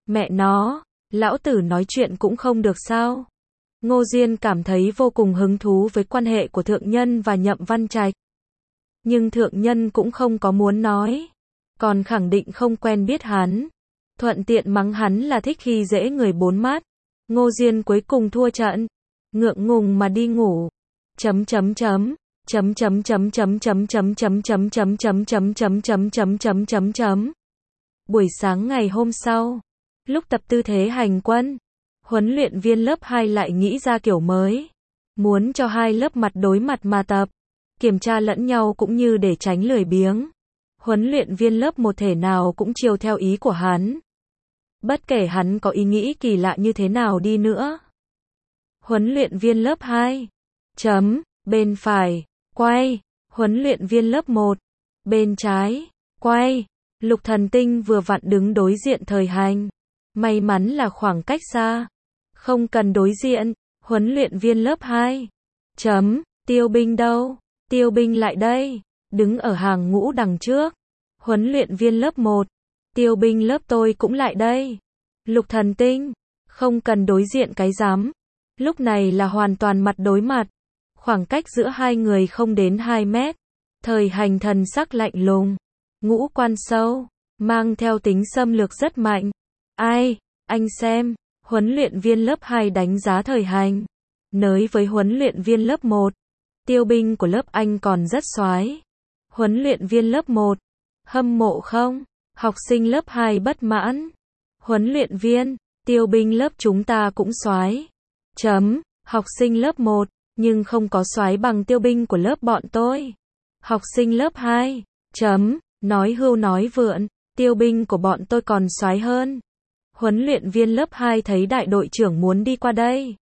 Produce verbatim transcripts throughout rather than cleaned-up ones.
Mẹ nó, lão tử nói chuyện cũng không được sao? Ngô Diên cảm thấy vô cùng hứng thú với quan hệ của thượng nhân và Nhậm Văn Trạch. Nhưng thượng nhân cũng không có muốn nói, còn khẳng định không quen biết hắn. Thuận tiện mắng hắn là thích khi dễ người bốn mắt. Ngô Diên cuối cùng thua trận, ngượng ngùng mà đi ngủ. Chấm chấm chấm, chấm chấm chấm chấm chấm chấm chấm chấm chấm chấm chấm chấm chấm chấm chấm chấm chấm. Buổi sáng ngày hôm sau, lúc tập tư thế hành quân, huấn luyện viên lớp hai lại nghĩ ra kiểu mới, muốn cho hai lớp mặt đối mặt mà tập, kiểm tra lẫn nhau cũng như để tránh lười biếng. Huấn luyện viên lớp một thể nào cũng chiều theo ý của hắn. Bất kể hắn có ý nghĩ kỳ lạ như thế nào đi nữa. Huấn luyện viên lớp hai, chấm, bên phải, quay, huấn luyện viên lớp một, bên trái, quay. Lục Thần Tinh vừa vặn đứng đối diện Thời Hành. May mắn là khoảng cách xa, không cần đối diện. Huấn luyện viên lớp hai, chấm, Tiêu Binh đâu? Tiêu Binh lại đây, đứng ở hàng ngũ đằng trước. Huấn luyện viên lớp một, Tiêu Binh lớp tôi cũng lại đây. Lục Thần Tinh, không cần đối diện cái rắm. Lúc này là hoàn toàn mặt đối mặt. Khoảng cách giữa hai người không đến hai mét. Thời Hành thần sắc lạnh lùng, ngũ quan sâu, mang theo tính xâm lược rất mạnh. Ai, anh xem, huấn luyện viên lớp hai đánh giá Thời Hành. Nới với huấn luyện viên lớp một, Tiêu Binh của lớp anh còn rất soái. Huấn luyện viên lớp một, hâm mộ không? Học sinh lớp hai bất mãn. Huấn luyện viên, Tiêu Binh lớp chúng ta cũng soái. Chấm, học sinh lớp một, nhưng không có soái bằng Tiêu Binh của lớp bọn tôi. Học sinh lớp hai, chấm, nói hưu nói vượn, Tiêu Binh của bọn tôi còn soái hơn. Huấn luyện viên lớp hai thấy đại đội trưởng muốn đi qua đây,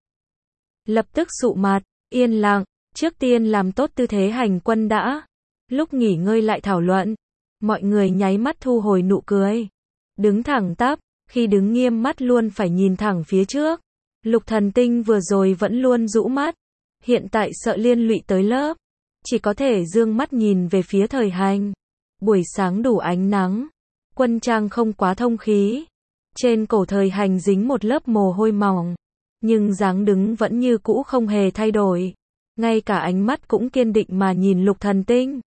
lập tức sụ mặt, yên lặng, trước tiên làm tốt tư thế hành quân đã. Lúc nghỉ ngơi lại thảo luận. Mọi người nháy mắt thu hồi nụ cười. Đứng thẳng tắp, khi đứng nghiêm mắt luôn phải nhìn thẳng phía trước. Lục Thần Tinh vừa rồi vẫn luôn rũ mắt, hiện tại sợ liên lụy tới lớp, chỉ có thể dương mắt nhìn về phía Thời Hành. Buổi sáng đủ ánh nắng, quân trang không quá thông khí, trên cổ Thời Hành dính một lớp mồ hôi mỏng, nhưng dáng đứng vẫn như cũ không hề thay đổi, ngay cả ánh mắt cũng kiên định mà nhìn Lục Thần Tinh.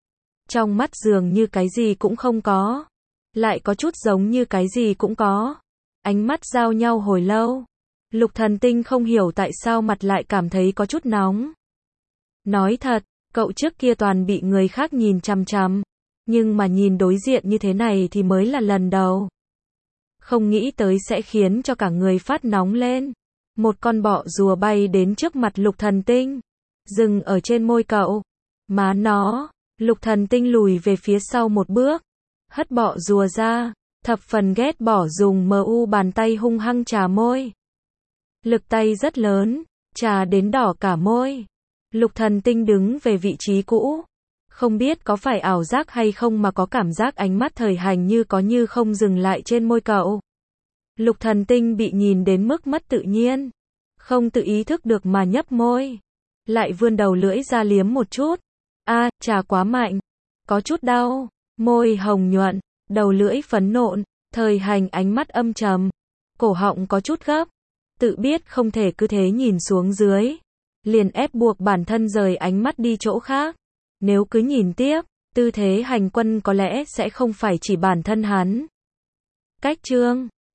Trong mắt dường như cái gì cũng không có, lại có chút giống như cái gì cũng có. Ánh mắt giao nhau hồi lâu. Lục Thần Tinh không hiểu tại sao mặt lại cảm thấy có chút nóng. Nói thật, cậu trước kia toàn bị người khác nhìn chằm chằm, nhưng mà nhìn đối diện như thế này thì mới là lần đầu. Không nghĩ tới sẽ khiến cho cả người phát nóng lên. Một con bọ rùa bay đến trước mặt Lục Thần Tinh, dừng ở trên môi cậu. Má nó, Lục Thần Tinh lùi về phía sau một bước, hất bọ rùa ra, thập phần ghét bỏ dùng mờ u bàn tay hung hăng chà môi. Lực tay rất lớn, chà đến đỏ cả môi. Lục Thần Tinh đứng về vị trí cũ, không biết có phải ảo giác hay không mà có cảm giác ánh mắt Thời Hành như có như không dừng lại trên môi cậu. Lục Thần Tinh bị nhìn đến mức mất tự nhiên, không tự ý thức được mà nhấp môi, lại vươn đầu lưỡi ra liếm một chút. A, à, chà quá mạnh, có chút đau, môi hồng nhuận, đầu lưỡi phấn nộn. Thời Hành ánh mắt âm trầm, cổ họng có chút gấp, tự biết không thể cứ thế nhìn xuống dưới, liền ép buộc bản thân rời ánh mắt đi chỗ khác. Nếu cứ nhìn tiếp, tư thế hành quân có lẽ sẽ không phải chỉ bản thân hắn. Cách chương